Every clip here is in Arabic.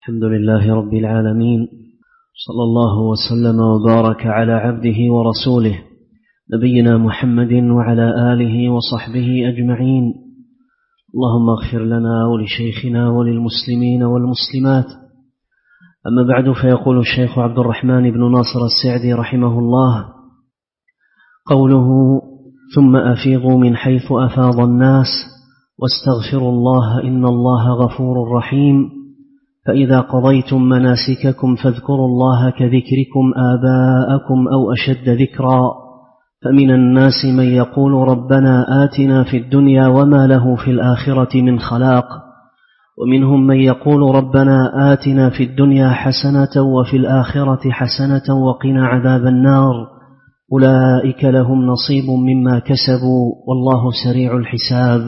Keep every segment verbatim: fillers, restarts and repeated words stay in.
الحمد لله رب العالمين، صلى الله وسلم وبارك على عبده ورسوله نبينا محمد وعلى آله وصحبه أجمعين. اللهم اغفر لنا ولشيخنا وللمسلمين والمسلمات. أما بعد، فيقول الشيخ عبد الرحمن بن ناصر السعدي رحمه الله: قوله ثم أفيضوا من حيث أفاض الناس واستغفروا الله إن الله غفور رحيم. فإذا قضيتم مناسككم فاذكروا الله كذكركم آباءكم أو أشد ذكرا. فمن الناس من يقول ربنا آتنا في الدنيا وما له في الآخرة من خلاق، ومنهم من يقول ربنا آتنا في الدنيا حسنة وفي الآخرة حسنة وقنا عذاب النار. أولئك لهم نصيب مما كسبوا والله سريع الحساب.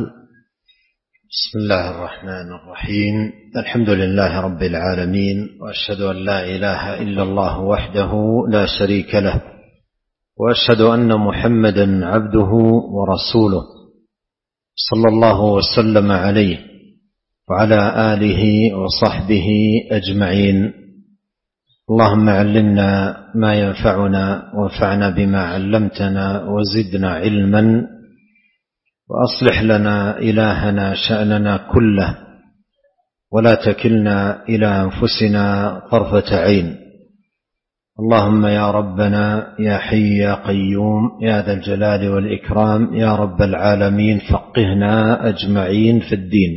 بسم الله الرحمن الرحيم. الحمد لله رب العالمين، وأشهد أن لا إله إلا الله وحده لا شريك له، وأشهد أن محمدا عبده ورسوله صلى الله وسلم عليه وعلى آله وصحبه أجمعين. اللهم علمنا ما ينفعنا وانفعنا بما علمتنا وزدنا علما، وأصلح لنا إلهنا شأننا كله، ولا تكلنا إلى أنفسنا طرفة عين. اللهم يا ربنا يا حي يا قيوم يا ذا الجلال والإكرام يا رب العالمين، فقهنا أجمعين في الدين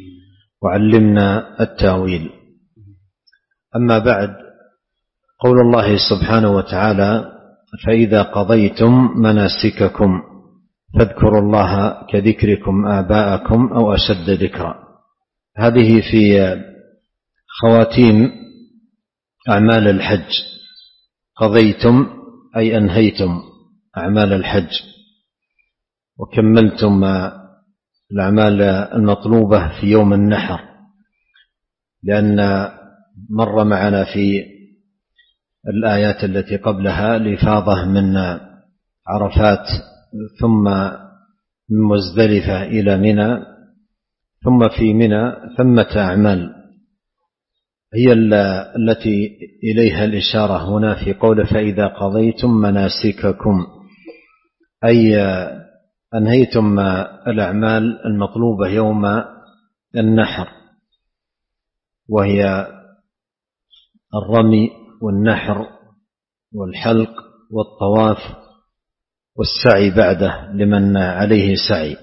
وعلمنا التاويل. أما بعد، قول الله سبحانه وتعالى: فإذا قضيتم مناسككم فاذكروا الله كذكركم آباءكم أو أشد ذكرا. هذه في خواتيم أعمال الحج. قضيتم أي أنهيتم أعمال الحج وكملتم الأعمال المطلوبة في يوم النحر، لأن مر معنا في الآيات التي قبلها الإفاضة من عرفات ثم من مزدلفة إلى منى، ثم في منى ثمة أعمال هي التي إليها الإشارة هنا في قول فإذا قضيتم مناسككم، أي أنهيتم الأعمال المطلوبة يوم النحر، وهي الرمي والنحر والحلق والطواف والسعي بعده لمن عليه سعي.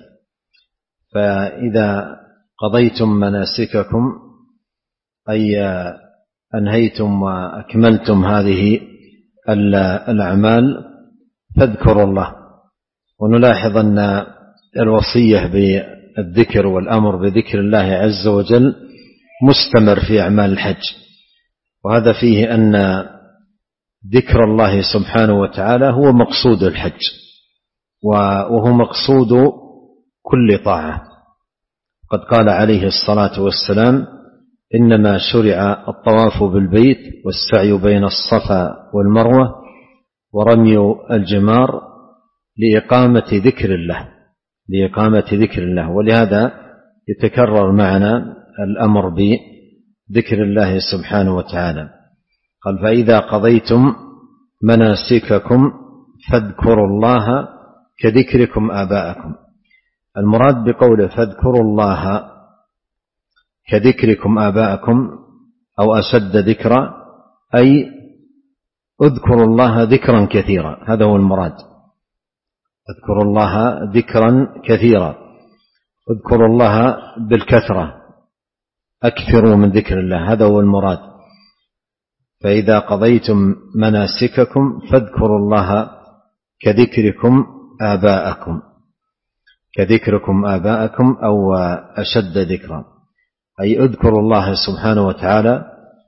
فإذا قضيتم مناسككم أي أنهيتم وأكملتم هذه الأعمال فاذكروا الله. ونلاحظ أن الوصية بالذكر والأمر بذكر الله عز وجل مستمر في أعمال الحج، وهذا فيه أن ذكر الله سبحانه وتعالى هو مقصود الحج، وهو مقصود كل طاعة. قد قال عليه الصلاة والسلام: إنما شرع الطواف بالبيت والسعي بين الصفا والمروة ورمي الجمار لإقامة ذكر الله لإقامة ذكر الله ولهذا يتكرر معنا الأمر بذكر الله سبحانه وتعالى. قال: فإذا قضيتم مناسككم فاذكروا الله كذكركم آباءكم. المراد بقوله فاذكروا الله كذكركم آباءكم أو أشد ذكرا، أي اذكروا الله ذكرا كثيرا، هذا هو المراد. اذكروا الله ذكرا كثيرا، اذكروا الله بالكثرة، أكثروا من ذكر الله، هذا هو المراد. فإذا قضيتم مناسككم فاذكروا الله كذكركم آباءكم كذكركم آباءكم أو أشد ذكرا، أي اذكروا الله سبحانه وتعالى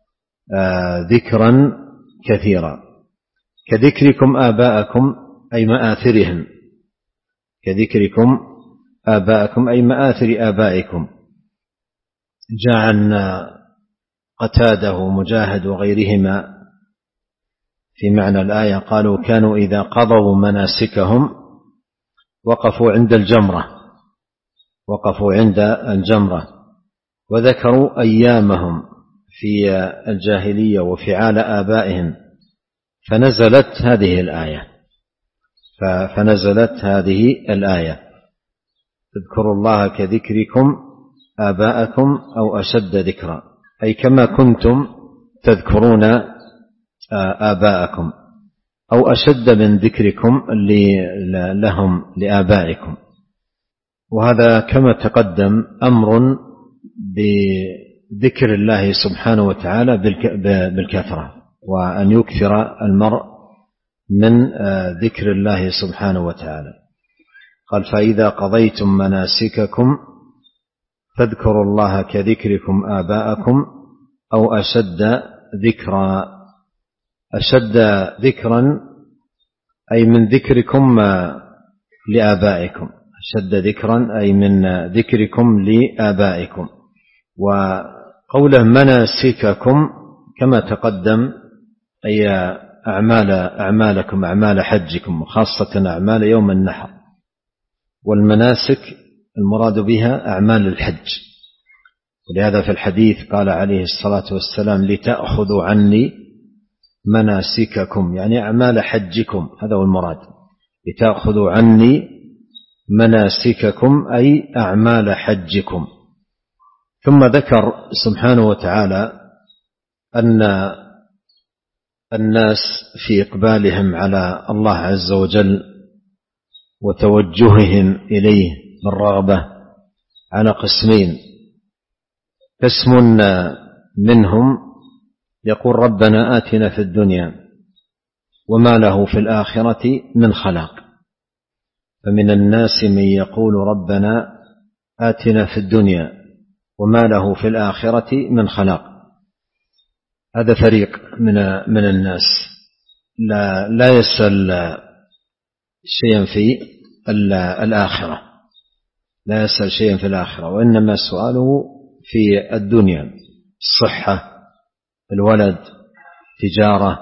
ذكرا كثيرا. كذكركم آباءكم أي مآثرهم، كذكركم آباءكم أي مآثر آبائكم. جاء عن قتادة ومجاهد وغيرهما في معنى الآية قالوا: كانوا إذا قضوا مناسكهم وقفوا عند الجمرة وقفوا عند الجمرة وذكروا أيامهم في الجاهلية وفعال آبائهم، فنزلت هذه الآية فنزلت هذه الآية اذكروا الله كذكركم آباءكم أو أشد ذكرا، أي كما كنتم تذكرون آباءكم أو أشد من ذكركم لهم لآبائكم. وهذا كما تقدم أمر بذكر الله سبحانه وتعالى بالكثرة، وأن يكثر المرء من ذكر الله سبحانه وتعالى. قال فإذا قضيتم مناسككم فاذكروا الله كذكركم آباءكم أو أشد ذكرا. أشد ذكرا أي من ذكركم لآبائكم، أشد ذكرا أي من ذكركم لآبائكم. وقوله مناسككم كما تقدم أي أعمال أعمالكم أعمال حجكم، وخاصة أعمال يوم النحر. والمناسك المراد بها أعمال الحج، ولهذا في الحديث قال عليه الصلاة والسلام لتأخذوا عني مناسككم، يعني أعمال حجكم، هذا هو المراد، لتأخذوا عني مناسككم أي أعمال حجكم. ثم ذكر سبحانه وتعالى أن الناس في إقبالهم على الله عز وجل وتوجههم إليه بالرغبة على قسمين. قسم منهم يقول ربنا آتنا في الدنيا وما له في الآخرة من خلاق، فمن الناس من يقول ربنا آتنا في الدنيا وما له في الآخرة من خلاق. هذا فريق من من الناس لا لا يسأل شيئا في الآخرة، لا يسأل شيئا في الآخرة، وإنما سؤاله في الدنيا، الصحة، الولد، تجارة،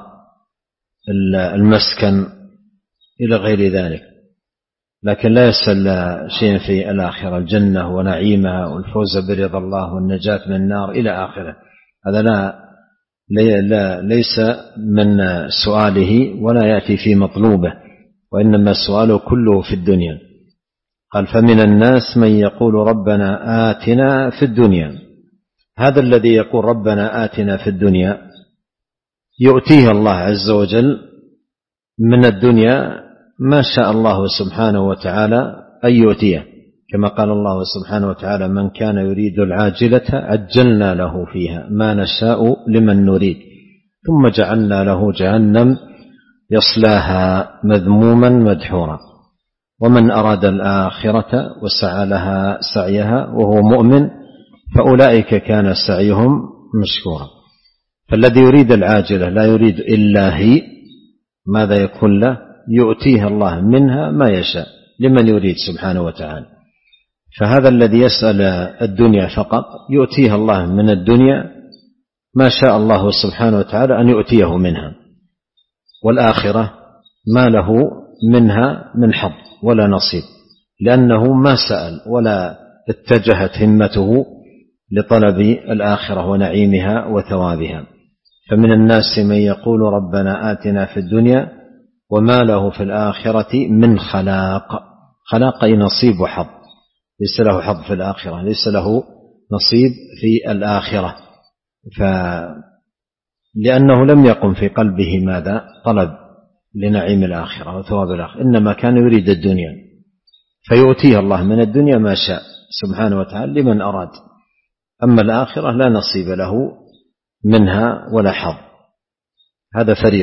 المسكن إلى غير ذلك، لكن لا يسأل شيئا في الآخرة، الجنة ونعيمها والفوز برضا الله والنجاة من النار إلى آخره. هذا لا ليس من سؤاله ولا يأتي في مطلوبه، وإنما سؤاله كله في الدنيا. قال فمن الناس من يقول ربنا آتنا في الدنيا. هذا الذي يقول ربنا آتنا في الدنيا يؤتيه الله عز وجل من الدنيا ما شاء الله سبحانه وتعالى أن يؤتيه، كما قال الله سبحانه وتعالى من كان يريد العاجلة عجلنا له فيها ما نشاء لمن نريد ثم جعلنا له جهنم يصلاها مذموما مدحورا ومن أراد الآخرة وسعى لها سعيها وهو مؤمن فأولئك كان سعيهم مشكورا. فالذي يريد العاجلة لا يريد إلا هي، ماذا يكون له؟ يؤتيه الله منها ما يشاء لمن يريد سبحانه وتعالى. فهذا الذي يسأل الدنيا فقط يؤتيه الله من الدنيا ما شاء الله سبحانه وتعالى أن يؤتيه منها، والآخرة ما له منها من حظ ولا نصيب، لأنه ما سأل ولا اتجهت همته لطلب الآخرة ونعيمها وثوابها. فمن الناس من يقول ربنا آتنا في الدنيا وما له في الآخرة من خلاق. خلاق أي نصيب وحظ، ليس له حظ في الآخرة، ليس له نصيب في الآخرة، لأنه لم يقم في قلبه ماذا؟ طلب لنعيم الآخرة وثواب الآخرة، إنما كان يريد الدنيا، فيؤتيه الله من الدنيا ما شاء سبحانه وتعالى لمن أراد، أما الآخرة لا نصيب له منها ولا حظ. هذا فريق.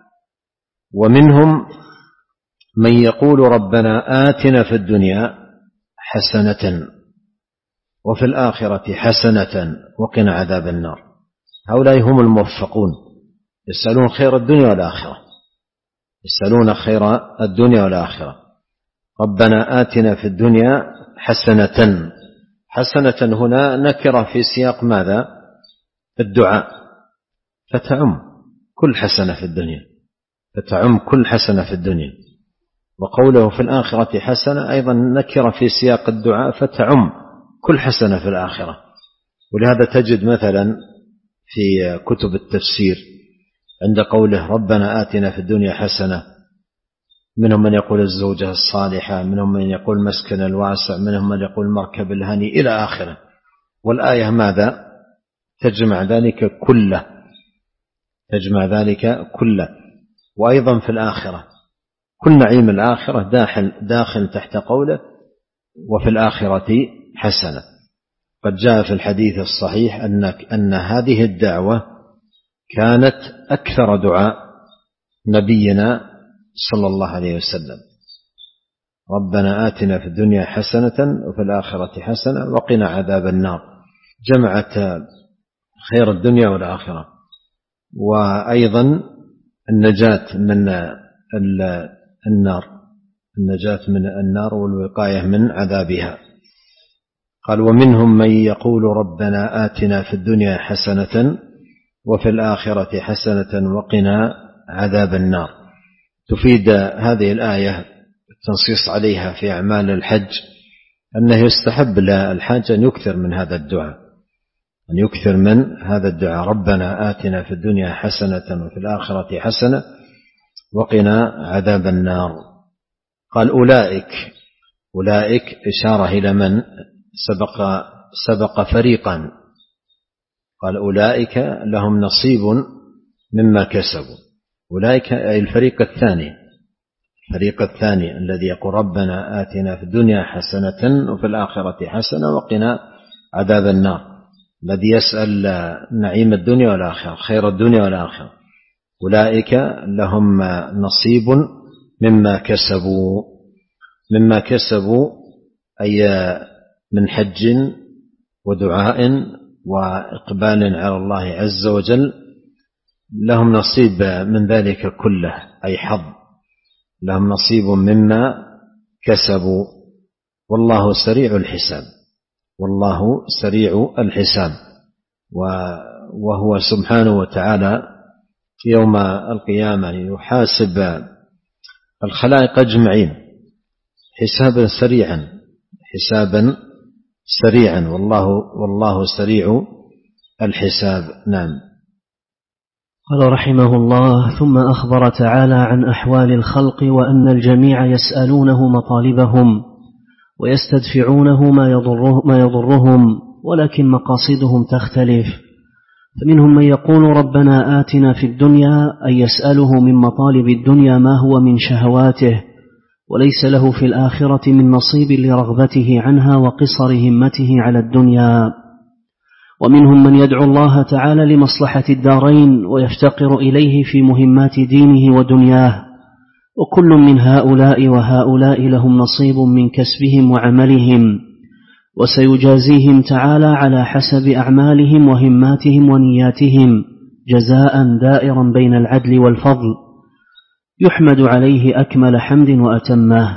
ومنهم من يقول ربنا آتنا في الدنيا حسنة وفي الآخرة حسنة وقنا عذاب النار. هؤلاء هم الموفقون، يسألون خير الدنيا والآخرة، يسألون خير الدنيا والآخرة. ربنا آتنا في الدنيا حسنة. حسنة هنا نكرة في سياق ماذا؟ الدعاء، فتعم كل حسنة في الدنيا، فتعم كل حسنة في الدنيا. وقوله في الآخرة حسنة أيضا نكرة في سياق الدعاء فتعم كل حسنة في الآخرة. ولهذا تجد مثلا في كتب التفسير عند قوله ربنا آتنا في الدنيا حسنة، منهم من يقول الزوجة الصالحة، منهم من يقول مسكن الواسع، منهم من يقول مركب الهني إلى آخره. والآية ماذا؟ تجمع ذلك كله، تجمع ذلك كله. وأيضا في الآخرة كل نعيم الآخرة داخل, داخل تحت قوله وفي الآخرة حسنة. قد جاء في الحديث الصحيح أن, أن هذه الدعوة كانت أكثر دعاء نبينا صلى الله عليه وسلم، ربنا آتنا في الدنيا حسنة وفي الآخرة حسنة وقنا عذاب النار، جمعت خير الدنيا والآخرة. وأيضا النجاة من النار، النجاة من النار والوقاية من عذابها. قال ومنهم من يقول ربنا آتنا في الدنيا حسنة وفي الآخرة حسنة وقنا عذاب النار. تفيد هذه الآية التنصيص عليها في أعمال الحج أنه يستحب للحاج أن يكثر من هذا الدعاء، أن يكثر من هذا الدعاء ربنا آتنا في الدنيا حسنة وفي الآخرة حسنة وقنا عذاب النار. قال أولئك، أولئك إشارة إلى من سبق, سبق فريقا، قال أولئك لهم نصيب مما كسبوا، أولئك أي الفريق الثاني، الفريق الثاني الذي يقول ربنا آتنا في الدنيا حسنة وفي الآخرة حسنة وقنا عذاب النار، الذي يسأل نعيم الدنيا والآخرة، خير الدنيا والآخرة. أولئك لهم نصيب مما كسبوا، مما كسبوا أي من حج ودعاء وإقبال على الله عز وجل، لهم نصيب من ذلك كله، أي حظ، لهم نصيب مما كسبوا. والله سريع الحساب، والله سريع الحساب. وهو سبحانه وتعالى يوم القيامة يحاسب الخلائق أجمعين حسابا سريعا، حسابا سريعا، والله, والله سريع الحساب. نعم. قال رحمه الله ثم أخبر تعالى عن أحوال الخلق وأن الجميع يسألونه مطالبهم ويستدفعونه ما, يضره ما يضرهم، ولكن مقاصدهم تختلف. فمنهم من يقول ربنا آتنا في الدنيا، أي يسأله من مطالب الدنيا ما هو من شهواته، وليس له في الآخرة من نصيب لرغبته عنها وقصر همته على الدنيا. ومنهم من يدعو الله تعالى لمصلحة الدارين ويفتقر إليه في مهمات دينه ودنياه، وكل من هؤلاء وهؤلاء لهم نصيب من كسبهم وعملهم، وسيجازيهم تعالى على حسب أعمالهم وهماتهم ونياتهم جزاء دائرا بين العدل والفضل يحمد عليه أكمل حمد وأتمه.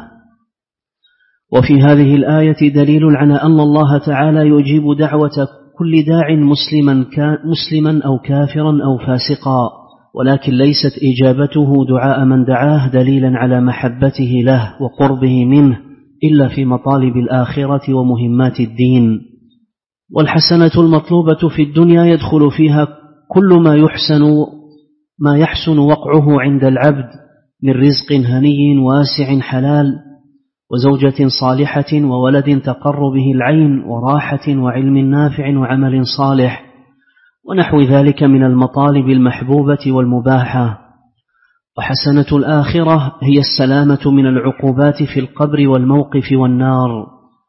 وفي هذه الآية دليل على أن الله تعالى يجيب دعوة كل داع مسلما, مسلما أو كافرا أو فاسقا، ولكن ليست إجابته دعاء من دعاه دليلا على محبته له وقربه منه إلا في مطالب الآخرة ومهمات الدين. والحسنة المطلوبة في الدنيا يدخل فيها كل ما يحسن ما يحسن وقعه عند العبد من رزق هني واسع حلال وزوجة صالحة وولد تقر به العين وراحة وعلم نافع وعمل صالح ونحو ذلك من المطالب المحبوبة والمباحة. وحسنة الآخرة هي السلامة من العقوبات في القبر والموقف والنار،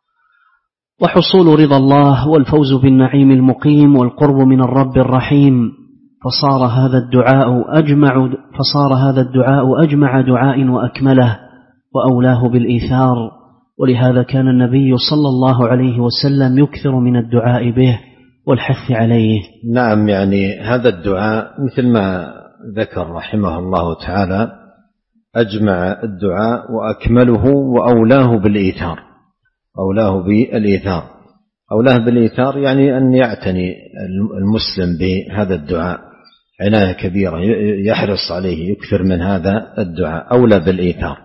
وحصول رضا الله والفوز بالنعيم المقيم والقرب من الرب الرحيم. فصار هذا الدعاء أجمع فصار هذا الدعاء أجمع دعاء وأكمله وأولاه بالإيثار، ولهذا كان النبي صلى الله عليه وسلم يكثر من الدعاء به والحث عليه. نعم، يعني هذا الدعاء مثل ما ذكر رحمه الله تعالى أجمع الدعاء وأكمله وأولاه بالإيثار، أولاه بالإيثار أولاه بالإيثار يعني أن يعتني المسلم بهذا الدعاء عناية كبيرة، يحرص عليه، يكثر من هذا الدعاء. أولى بالإيثار،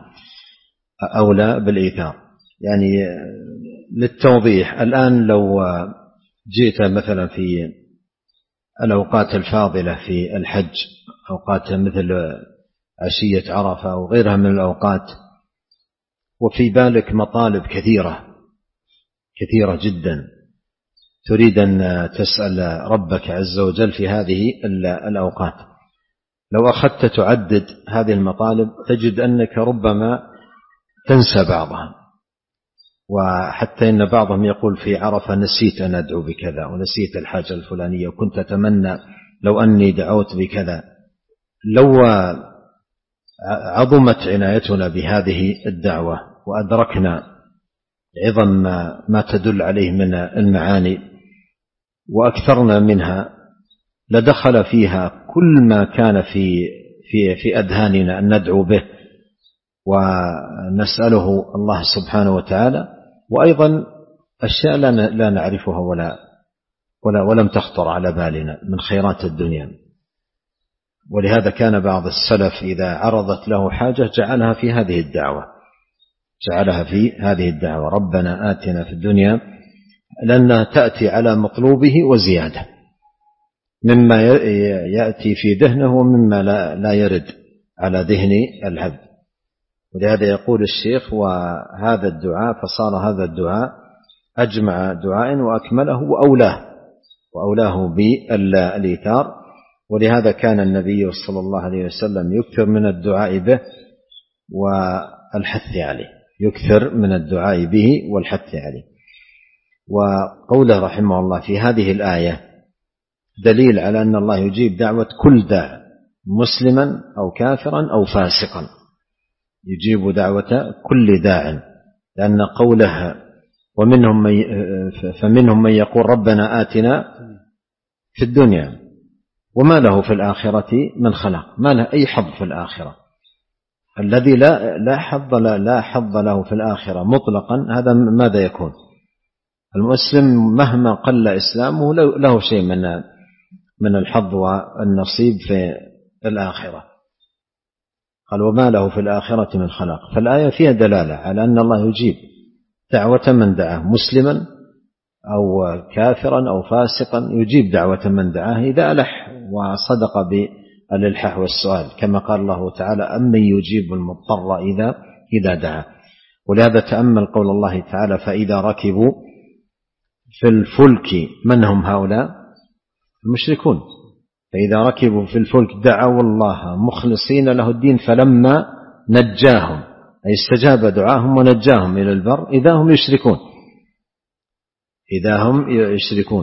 أولى بالإيثار يعني للتوضيح. الآن لو جئت مثلا في الأوقات الفاضلة في الحج، أوقات مثل عشية عرفة وغيرها من الأوقات، وفي بالك مطالب كثيرة كثيرة جدا تريد أن تسأل ربك عز وجل في هذه الأوقات، لو أخذت تعدد هذه المطالب تجد أنك ربما تنسى بعضها. وحتى إن بعضهم يقول في عرفة نسيت أن أدعو بكذا، ونسيت الحاجة الفلانية، وكنت أتمنى لو أني دعوت بكذا. لو عظمت عنايتنا بهذه الدعوة وأدركنا عظم ما تدل عليه من المعاني وأكثرنا منها، لدخل فيها كل ما كان في في في أذهاننا أن ندعو به ونسأله الله سبحانه وتعالى، وأيضا أشياء لا نعرفها ولا ولا ولم تخطر على بالنا من خيرات الدنيا. ولهذا كان بعض السلف إذا عرضت له حاجة جعلها في هذه الدعوة جعلها في هذه الدعوة ربنا آتنا في الدنيا، لأنها تأتي على مطلوبه وزيادة مما يأتي في ذهنه ومما لا يرد على ذهن العبد. ولهذا يقول الشيخ وهذا الدعاء فصار هذا الدعاء أجمع دعاء وأكمله وأولاه وأولاه بالإيثار. ولهذا كان النبي صلى الله عليه وسلم يكثر من الدعاء به والحث عليه يكثر من الدعاء به والحث عليه. وقوله رحمه الله في هذه الآية دليل على أن الله يجيب دعوة كل داع مسلما أو كافرا أو فاسقا، يجيب دعوة كل داع، لأن قوله ومنهم من فمنهم من يقول ربنا آتنا في الدنيا وما له في الآخرة من خلاق، ما له أي حظ في الآخرة. الذي لا لا حظ لا حظ له في الآخرة مطلقا، هذا ماذا يكون؟ المسلم مهما قل إسلامه له شيء من من الحظ والنصيب في الآخرة. قال وما له في الآخرة من خلاق. فالآية فيها دلالة على أن الله يجيب دعوة من دعاه مسلما أو كافرا أو فاسقا، يجيب دعوة من دعاه إذا ألح وصدق بالإلحاح والسؤال، كما قال الله تعالى أمن يجيب المضطر إذا إذا دعا. ولهذا تأمل قول الله تعالى فإذا ركبوا في الفلك من هم هؤلاء؟ المشركون. فإذا ركبوا في الفلك دعوا الله مخلصين له الدين فلما نجاهم، أي استجاب دعاهم ونجاهم إلى البر إذا هم يشركون إذا هم يشركون.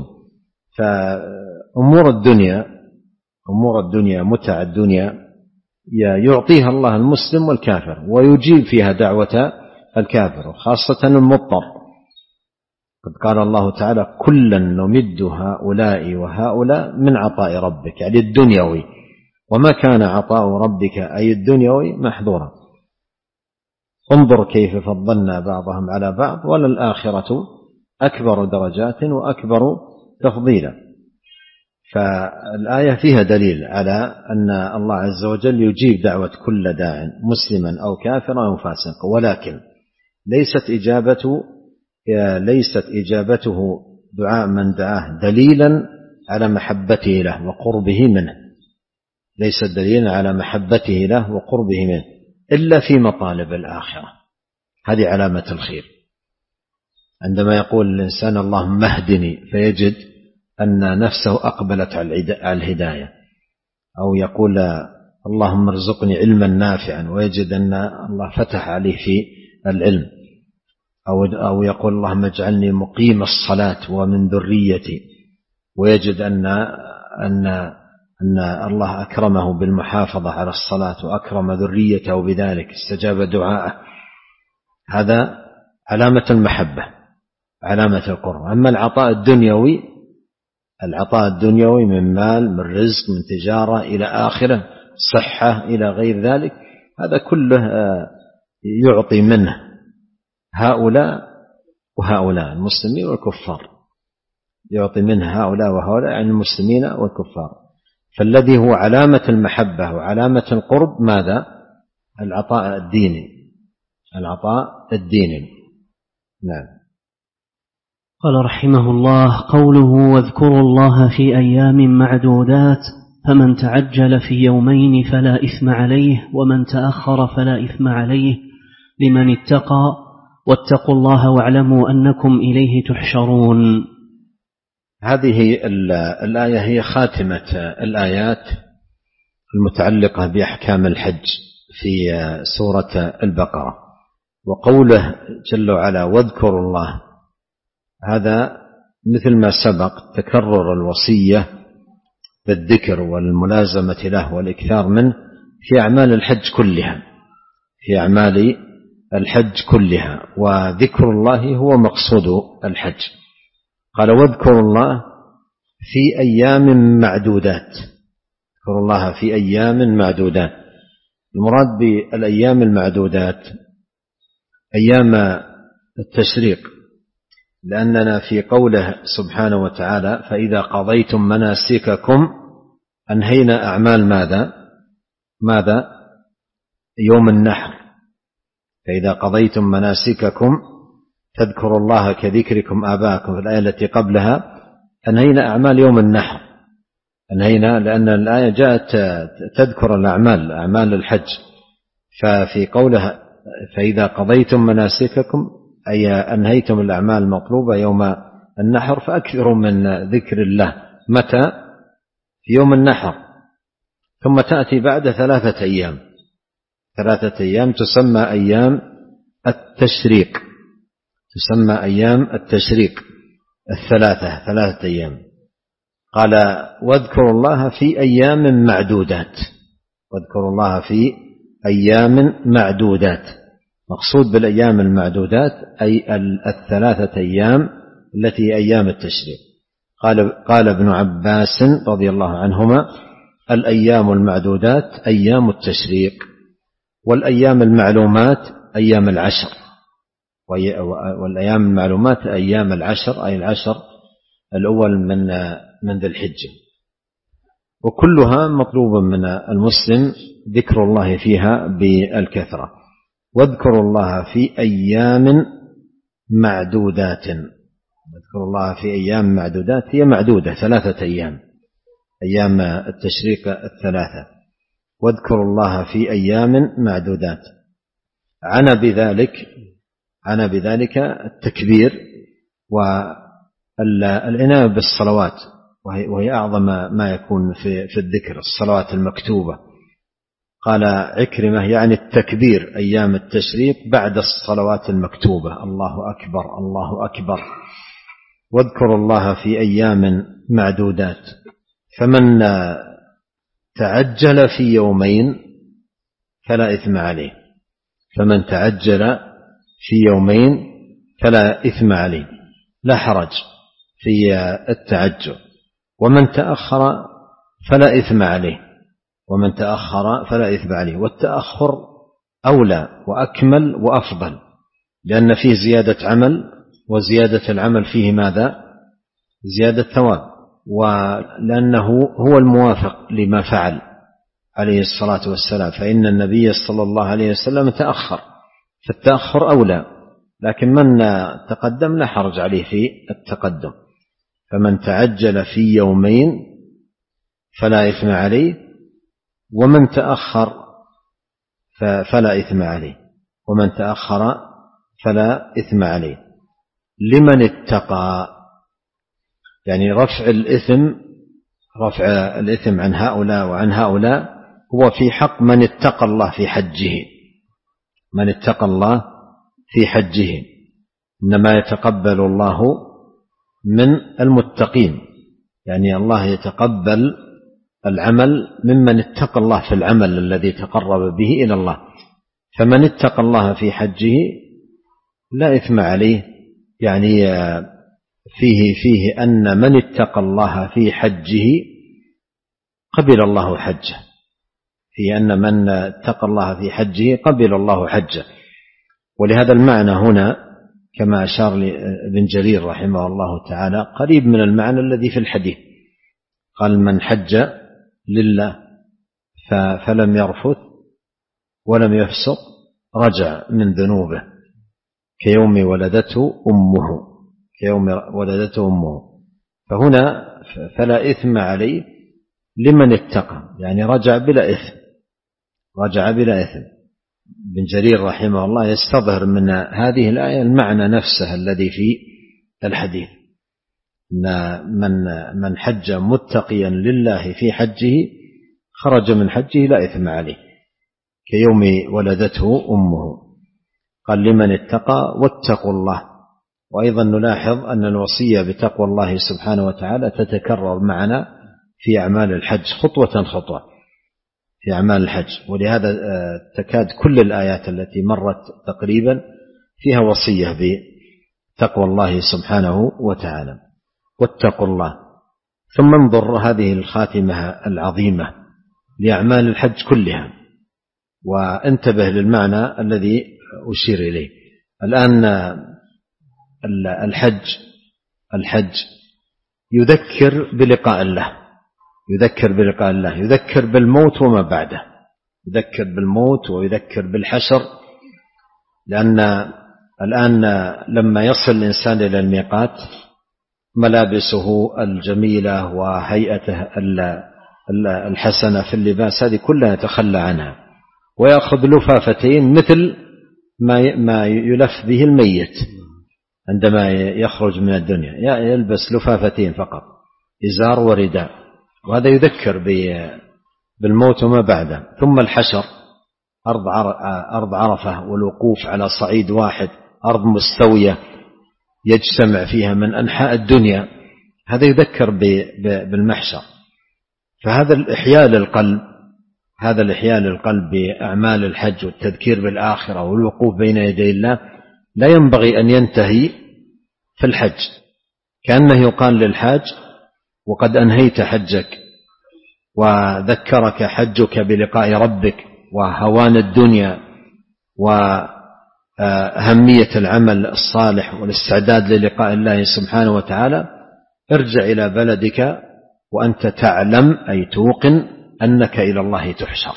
فأمور الدنيا أمور الدنيا متع الدنيا يعطيها الله المسلم والكافر، ويجيب فيها دعوة الكافر خاصة المضطر. قد قال الله تعالى كلا نمد هؤلاء وهؤلاء من عطاء ربك، يعني الدنيوي، وما كان عطاء ربك أي الدنيوي محظورا. انظر كيف فضلنا بعضهم على بعض وللآخرة أكبر درجات وأكبر تفضيلا. فالآية فيها دليل على أن الله عز وجل يجيب دعوة كل داع مسلما أو كافرا أو فاسقا، ولكن ليست إجابة ليست إجابته دعاء من دعاه دليلا على محبته له وقربه منه، ليست دليلا على محبته له وقربه منه إلا في مطالب الآخرة. هذه علامة الخير. عندما يقول الإنسان اللهم اهدني فيجد أن نفسه أقبلت على الهداية، أو يقول اللهم ارزقني علما نافعا ويجد أن الله فتح عليه في العلم، أو أو يقول اللهم اجعلني مقيم الصلاة ومن ذريتي ويجد أن أن أن الله أكرمه بالمحافظة على الصلاة وأكرم ذريته بذلك استجاب دعاءه. هذا علامة المحبة علامة القرب. أما العطاء الدنيوي العطاء الدنيوي من مال من رزق من تجارة إلى آخره صحة إلى غير ذلك، هذا كله يعطي منه هؤلاء وهؤلاء المسلمين والكفار، يعطي منه هؤلاء وهؤلاء يعني المسلمين والكفار. فالذي هو علامة المحبة وعلامة القرب ماذا؟ العطاء الديني العطاء الديني. نعم. قال رحمه الله: قوله واذكروا الله في أيام معدودات، فمن تعجل في يومين فلا إثم عليه، ومن تأخر فلا إثم عليه، لمن اتقى، واتقوا الله واعلموا أنكم إليه تحشرون. هذه الآية هي خاتمة الآيات المتعلقة بأحكام الحج في سورة البقرة. وقوله جل وعلا واذكروا الله، هذا مثل ما سبق تكرر الوصية بالذكر والملازمة له والإكثار منه في أعمال الحج كلها في أعمال الحج كلها وذكر الله هو مقصود الحج. قال واذكروا الله في أيام معدودات. اذكروا الله في أيام معدودات. المراد بالأيام المعدودات أيام التشريق، لأننا في قوله سبحانه وتعالى فإذا قضيتم مناسككم أنهينا أعمال ماذا ماذا يوم النحر. فإذا قضيتم مناسككم تذكروا الله كذكركم آباءكم. في الآية التي قبلها أنهينا أعمال يوم النحر، أنهينا لأن الآية جاءت تذكر الأعمال أعمال الحج. ففي قولها فإذا قضيتم مناسككم أي أنهيتم الأعمال المطلوبة يوم النحر، فأكثروا من ذكر الله. متى؟ في يوم النحر. ثم تأتي بعد ثلاثة أيام ثلاثة أيام تسمى أيام التشريق تسمى أيام التشريق الثلاثة ثلاثة أيام. قال واذكروا الله في أيام معدودات. واذكروا الله في أيام معدودات. مقصود بالأيام المعدودات أي الثلاثة أيام التي أيام التشريق. قال, قال ابن عباس رضي الله عنهما الأيام المعدودات أيام التشريق، والأيام المعلومات أيام العشر. والأيام المعلومات أيام العشر أي العشر الأول من من ذي الحجة. وكلها مطلوب من المسلم ذكر الله فيها بالكثرة. واذكروا الله في أيام معدودات. واذكروا الله في أيام معدودات هي معدودة ثلاثة أيام أيام التشريق الثلاثة. واذكروا الله في أيام معدودات. عنا بذلك عنا بذلك التكبير والعناية بالصلوات، وهي أعظم ما يكون في في الذكر الصلوات المكتوبة. قال عكرمة يعني التكبير أيام التشريق بعد الصلوات المكتوبة، الله أكبر الله أكبر. واذكروا الله في أيام معدودات، فمن تعجل في يومين فلا إثم عليه. فمن تعجل في يومين فلا إثم عليه، لا حرج في التعجل. ومن تأخر فلا إثم عليه ومن تأخر فلا إثم عليه. والتأخر أولى وأكمل وأفضل، لأن فيه زيادة عمل، وزيادة العمل فيه ماذا؟ زيادة ثواب، ولأنه هو الموافق لما فعل عليه الصلاة والسلام. فإن النبي صلى الله عليه وسلم تأخر، فالتأخر أولى، لكن من تقدم لا حرج عليه في التقدم. فمن تعجل في يومين فلا إثم عليه، ومن تأخر فلا إثم عليه ومن تأخر فلا إثم عليه. لمن اتقى، يعني رفع الإثم رفع الإثم عن هؤلاء وعن هؤلاء هو في حق من اتقى الله في حجه. من اتقى الله في حجه إنما يتقبل الله من المتقين، يعني الله يتقبل العمل ممن اتقى الله في العمل الذي تقرب به إلى الله. فمن اتقى الله في حجه لا إثم عليه، يعني فيه فيه أن من اتقى الله في حجه قبل الله حجه، في أن من اتقى الله في حجه قبل الله حجه. ولهذا المعنى هنا كما أشار ابن جرير رحمه الله تعالى قريب من المعنى الذي في الحديث. قال من حج لله فلم يرفث ولم يفسق رجع من ذنوبه كيوم ولدته أمه كيوم ولدته أمه. فهنا فلا إثم عليه لمن اتقى، يعني رجع بلا إثم، رجع بلا إثم. ابن جرير رحمه الله يستظهر من هذه الآية المعنى نفسه الذي في الحديث، أن من من حج متقيا لله في حجه خرج من حجه لا إثم عليه كيوم ولدته أمه. قال لمن اتقى واتقوا الله. وأيضا نلاحظ أن الوصية بتقوى الله سبحانه وتعالى تتكرر معنا في أعمال الحج خطوة خطوة في أعمال الحج، ولهذا تكاد كل الآيات التي مرت تقريبا فيها وصية بتقوى الله سبحانه وتعالى. واتقوا الله. ثم انظر هذه الخاتمة العظيمة لأعمال الحج كلها، وانتبه للمعنى الذي أشير إليه الآن. الحج الحج يذكر بلقاء الله، يذكر بلقاء الله، يذكر بالموت وما بعده، يذكر بالموت ويذكر بالحشر. لأن الآن لما يصل الإنسان إلى الميقات ملابسه الجميلة وهيئته الحسنة في اللباس هذه كلها يتخلى عنها، ويأخذ لفافتين مثل ما يلف به الميت عندما يخرج من الدنيا، يلبس لفافتين فقط، إزار ورداء، وهذا يذكر بالموت وما بعده. ثم الحشر، أرض عرفة والوقوف على صعيد واحد، أرض مستوية يجتمع فيها من أنحاء الدنيا، هذا يذكر بالمحشر. فهذا الإحياء للقلب، هذا الإحياء للقلب بأعمال الحج والتذكير بالآخرة والوقوف بين يدي الله لا ينبغي أن ينتهي في الحج، كأنه يقال للحاج وقد أنهيت حجك وذكرك حجك بلقاء ربك وهوان الدنيا وأهمية العمل الصالح والاستعداد للقاء الله سبحانه وتعالى. ارجع إلى بلدك وأنت تعلم أي توقن أنك إلى الله تحشر.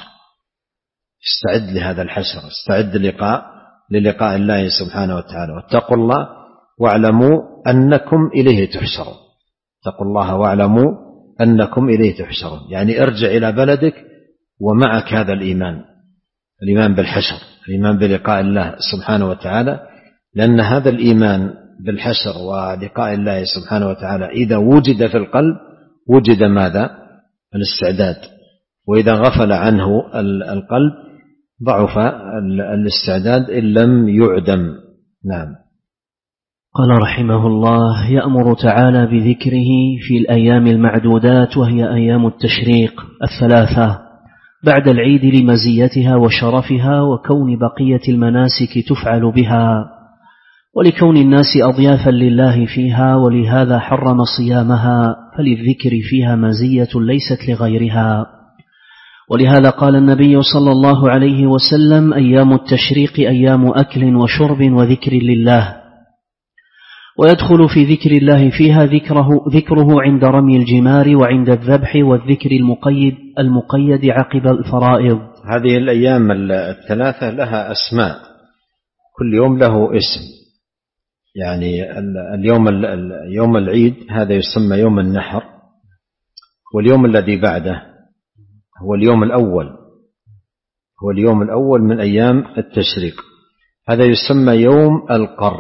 استعد لهذا الحشر، استعد للقاء للقاء الله سبحانه وتعالى. واتقوا الله واعلموا أنكم إليه تحشرون. اتقوا الله واعلموا أنكم إليه تحشرون، يعني ارجع إلى بلدك ومعك هذا الإيمان، الإيمان بالحشر، الإيمان بلقاء الله سبحانه وتعالى. لأن هذا الإيمان بالحشر ولقاء الله سبحانه وتعالى إذا وجد في القلب وجد ماذا؟ الاستعداد. وإذا غفل عنه القلب ضعف الاستعداد إن لم يعدم. نعم. قال رحمه الله: يأمر تعالى بذكره في الأيام المعدودات، وهي أيام التشريق الثلاثة بعد العيد لمزيتها وشرفها وكون بقية المناسك تفعل بها، ولكون الناس أضيافا لله فيها، ولهذا حرم صيامها، فللذكر فيها مزية ليست لغيرها. ولهذا قال النبي صلى الله عليه وسلم: أيام التشريق أيام أكل وشرب وذكر لله. ويدخل في ذكر الله فيها ذكره, ذكره عند رمي الجمار وعند الذبح، والذكر المقيد المقيد عقب الفرائض. هذه الأيام الثلاثة لها أسماء، كل يوم له اسم. يعني اليوم يوم العيد هذا يسمى يوم النحر، واليوم الذي بعده هو اليوم الأول، هو اليوم الأول من أيام التشريق، هذا يسمى يوم القر.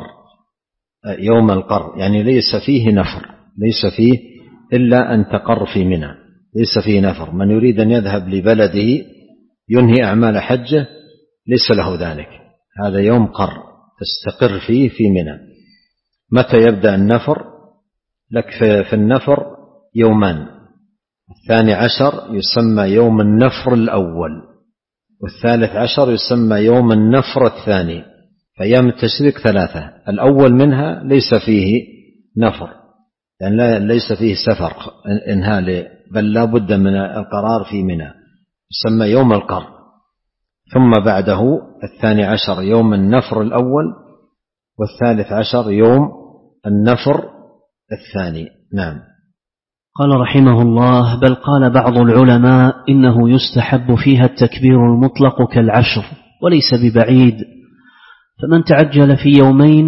يوم القر يعني ليس فيه نفر، ليس فيه إلا أن تقر في منى، ليس فيه نفر. من يريد أن يذهب لبلده ينهي أعمال حجه ليس له ذلك، هذا يوم قر تستقر فيه في منى. متى يبدأ النفر؟ لك في النفر يومان، الثاني عشر يسمى يوم النفر الأول، والثالث عشر يسمى يوم النفر الثاني. أيام التشريق ثلاثة، الأول منها ليس فيه نفر، يعني ليس فيه سفر انهال، بل لا بد من القرار في منى، يسمى يوم القر. ثم بعده الثاني عشر يوم النفر الأول، والثالث عشر يوم النفر الثاني. نعم. قال رحمه الله: بل قال بعض العلماء إنه يستحب فيها التكبير المطلق كالعشر وليس ببعيد، فمن تعجل في يومين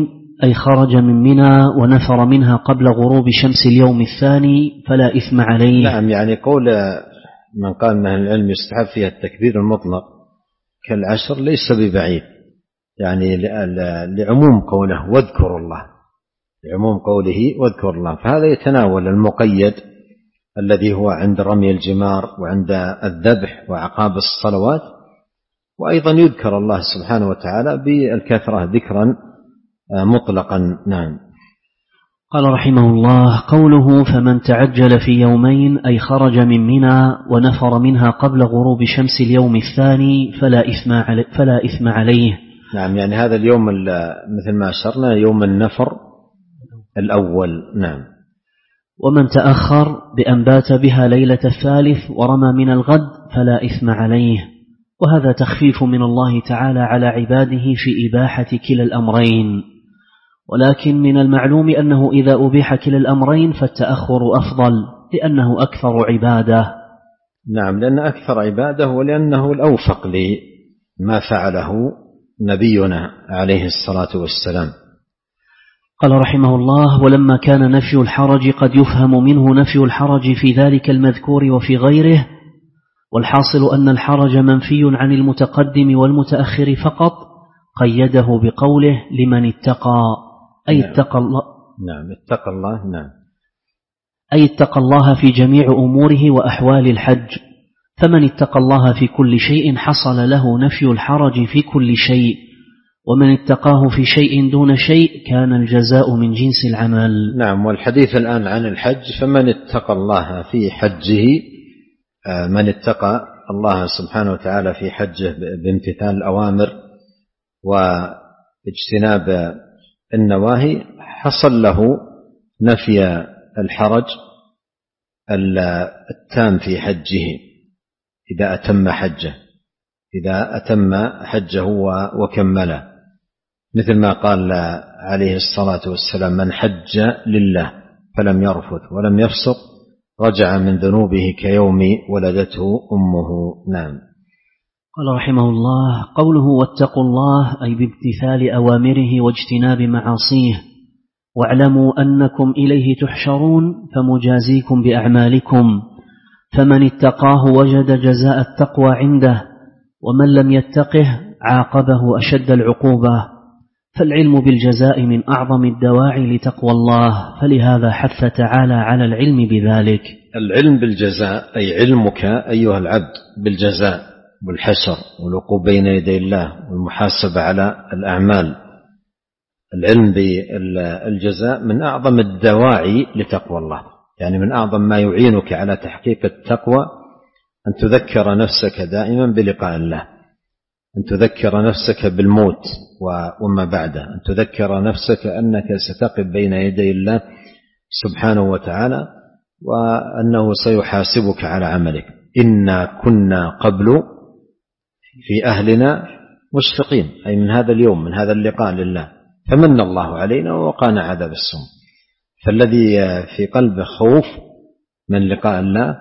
أي خرج من منى ونفر منها قبل غروب شمس اليوم الثاني فلا إثم عليه. نعم، يعني قول من قال من العلم يستحب فيها التكبير المطلق كالعشر ليس ببعيد، يعني لعموم قوله واذكروا الله، لعموم قوله واذكر الله، فهذا يتناول المقيد الذي هو عند رمي الجمار وعند الذبح وعقاب الصلوات، وأيضا يذكر الله سبحانه وتعالى بالكثرة ذكرا مطلقا. نعم. قال رحمه الله: قوله فمن تعجل في يومين أي خرج من منى ونفر منها قبل غروب شمس اليوم الثاني فلا إثم عليه, فلا إثم عليه. نعم، يعني هذا اليوم مثل ما أشرنا يوم النفر الأول. نعم. ومن تأخر بأن بات بها ليلة الثالث ورمى من الغد فلا إثم عليه، وهذا تخفيف من الله تعالى على عباده في إباحة كلا الأمرين، ولكن من المعلوم أنه إذا أبيح كلا الأمرين فالتأخر أفضل لأنه أكثر عبادة. نعم، لأن أكثر عبادة ولأنه الأوفق لما فعله نبينا عليه الصلاة والسلام. قال رحمه الله: ولما كان نفي الحرج قد يفهم منه نفي الحرج في ذلك المذكور وفي غيره، والحاصل أن الحرج منفي عن المتقدم والمتأخر فقط، قيده بقوله لمن اتقى، أي نعم. اتقى الله. نعم، اتقى الله. نعم، أي اتقى الله في جميع أموره وأحوال الحج، فمن اتقى الله في كل شيء حصل له نفي الحرج في كل شيء، ومن اتقاه في شيء دون شيء كان الجزاء من جنس العمل. نعم، والحديث الآن عن الحج، فمن اتقى الله في حجه، من اتقى الله سبحانه وتعالى في حجه بامتثال الأوامر واجتناب النواهي حصل له نفي الحرج التام في حجه إذا أتم حجه إذا أتم حجه وكمله، مثل ما قال عليه الصلاة والسلام: من حج لله فلم يرفث ولم يفسق رجع من ذنوبه كيوم ولدته أمه. نعم. قال رحمه الله: قوله واتقوا الله أي بامتثال أوامره واجتناب معاصيه، واعلموا أنكم إليه تحشرون فمجازيكم بأعمالكم، فمن اتقاه وجد جزاء التقوى عنده، ومن لم يتقه عاقبه أشد العقوبة، فالعلم بالجزاء من أعظم الدواعي لتقوى الله، فلهذا حث تعالى على العلم بذلك. العلم بالجزاء أي علمك أيها العبد بالجزاء والحشر والوقوف بين يدي الله والمحاسبة على الأعمال. العلم بالجزاء من أعظم الدواعي لتقوى الله، يعني من أعظم ما يعينك على تحقيق التقوى أن تذكر نفسك دائما بلقاء الله، أن تذكر نفسك بالموت وما بعده، أن تذكر نفسك أنك ستقف بين يدي الله سبحانه وتعالى وأنه سيحاسبك على عملك. إنا كنا قبل في أهلنا مشفقين، أي من هذا اليوم، من هذا اللقاء لله، فمن الله علينا ووقانا عذاب السم. فالذي في قلبه خوف من لقاء الله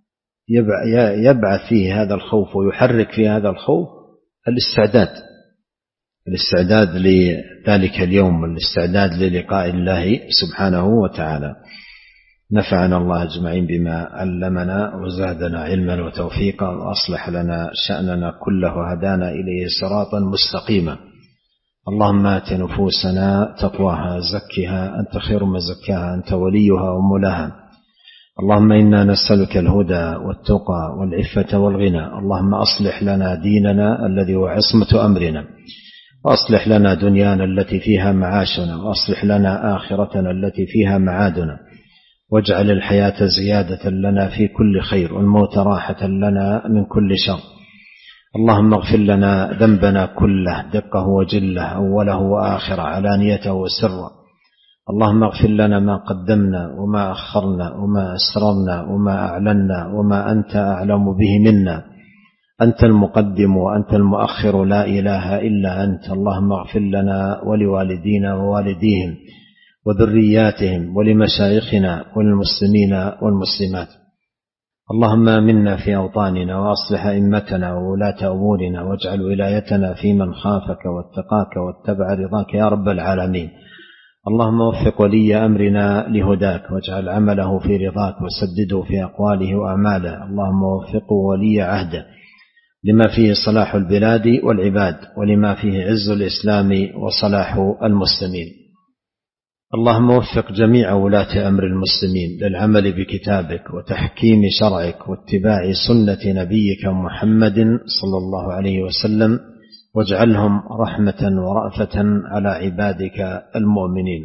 يبعث فيه هذا الخوف ويحرك في هذا الخوف الاستعداد الاستعداد لذلك اليوم والاستعداد للقاء الله سبحانه وتعالى. نفعنا الله أجمعين بما علمنا وزادنا علما وتوفيقا، وأصلح لنا شأننا كله وهدانا إليه صراطا مستقيما. اللهم آت نفوسنا تقواها زكها أنت خير من زكاها أنت وليها ومولاها. اللهم إنا نسألك الهدى والتقى والعفة والغنى. اللهم أصلح لنا ديننا الذي هو عصمة أمرنا، وأصلح لنا دنيانا التي فيها معاشنا، وأصلح لنا آخرتنا التي فيها معادنا، واجعل الحياة زيادة لنا في كل خير والموت راحة لنا من كل شر. اللهم اغفر لنا ذنبنا كله دقه وجله أوله وآخره علانيته وسره. اللهم اغفر لنا ما قدمنا وما أخرنا وما أسررنا وما أعلنا وما أنت أعلم به منا. أنت المقدم وأنت المؤخر، لا إله إلا أنت. اللهم اغفر لنا ولوالدينا ووالديهم وذرياتهم ولمشايخنا والمسلمين والمسلمات. اللهم آمنا في أوطاننا وأصلح أئمتنا وولاة أمورنا، واجعل ولايتنا في من خافك واتقاك واتبع رضاك يا رب العالمين. اللهم وفق ولي أمرنا لهداك واجعل عمله في رضاك وسدده في أقواله وأعماله. اللهم وفقه ولي عهده لما فيه صلاح البلاد والعباد ولما فيه عز الإسلام وصلاح المسلمين. اللهم وفق جميع ولاة أمر المسلمين للعمل بكتابك وتحكيم شرعك واتباع سنة نبيك محمد صلى الله عليه وسلم، واجعلهم رحمة ورأفة على عبادك المؤمنين.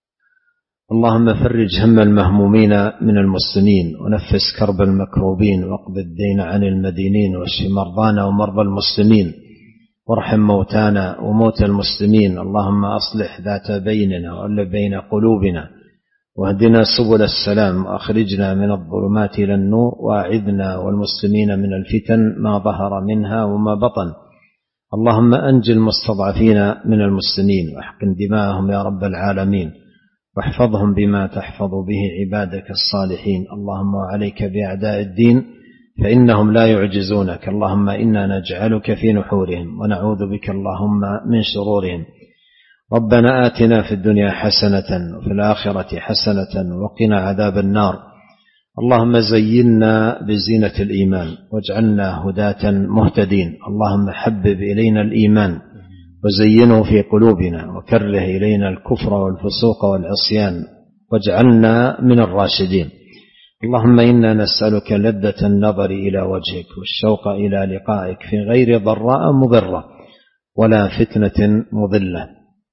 اللهم فرج هم المهمومين من المسلمين ونفس كرب المكروبين واقض الدين عن المدينين واشف مرضانا ومرضى المسلمين وارحم موتانا وموتى المسلمين. اللهم أصلح ذات بيننا وألف بين قلوبنا واهدنا سبل السلام وأخرجنا من الظلمات إلى النور وأعذنا والمسلمين من الفتن ما ظهر منها وما بطن. اللهم أنج المستضعفين من المسلمين واحقن دماءهم يا رب العالمين واحفظهم بما تحفظ به عبادك الصالحين. اللهم وعليك بأعداء الدين فإنهم لا يعجزونك. اللهم إنا نجعلك في نحورهم ونعوذ بك اللهم من شرورهم. ربنا آتنا في الدنيا حسنة وفي الآخرة حسنة وقنا عذاب النار. اللهم زينا بزينة الإيمان واجعلنا هداة مهتدين. اللهم حبب إلينا الإيمان وزينه في قلوبنا وكره إلينا الكفر والفسوق والعصيان واجعلنا من الراشدين. اللهم إنا نسألك لذة النظر إلى وجهك والشوق إلى لقائك في غير ضراء مضرة ولا فتنة مضلة.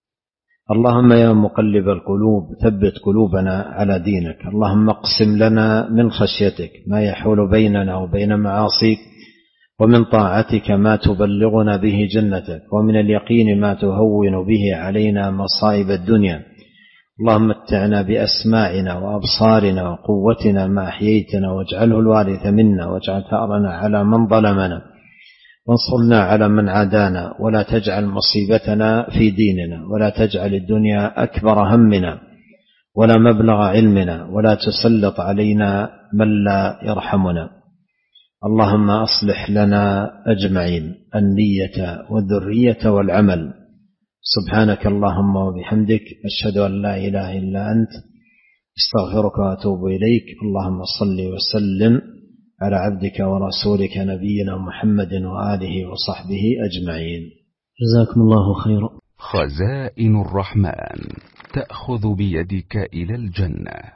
اللهم يا مقلب القلوب ثبت قلوبنا على دينك. اللهم اقسم لنا من خشيتك ما يحول بيننا وبين معاصيك ومن طاعتك ما تبلغنا به جنتك ومن اليقين ما تهون به علينا مصائب الدنيا. اللهم متعنا بأسماعنا وأبصارنا وقوتنا ما أحييتنا واجعله الوارث منا واجعل ثأرنا على من ظلمنا وانصرنا على من عادانا ولا تجعل مصيبتنا في ديننا ولا تجعل الدنيا أكبر همنا ولا مبلغ علمنا ولا تسلط علينا من لا يرحمنا. اللهم أصلح لنا أجمعين النية والذرية والعمل. سبحانك اللهم وبحمدك أشهد أن لا إله إلا أنت استغفرك وأتوب إليك. اللهم صل وسلم على عبدك ورسولك نبينا محمد وآله وصحبه أجمعين. جزاكم الله خيرا. خزائن الرحمن تأخذ بيدك إلى الجنة.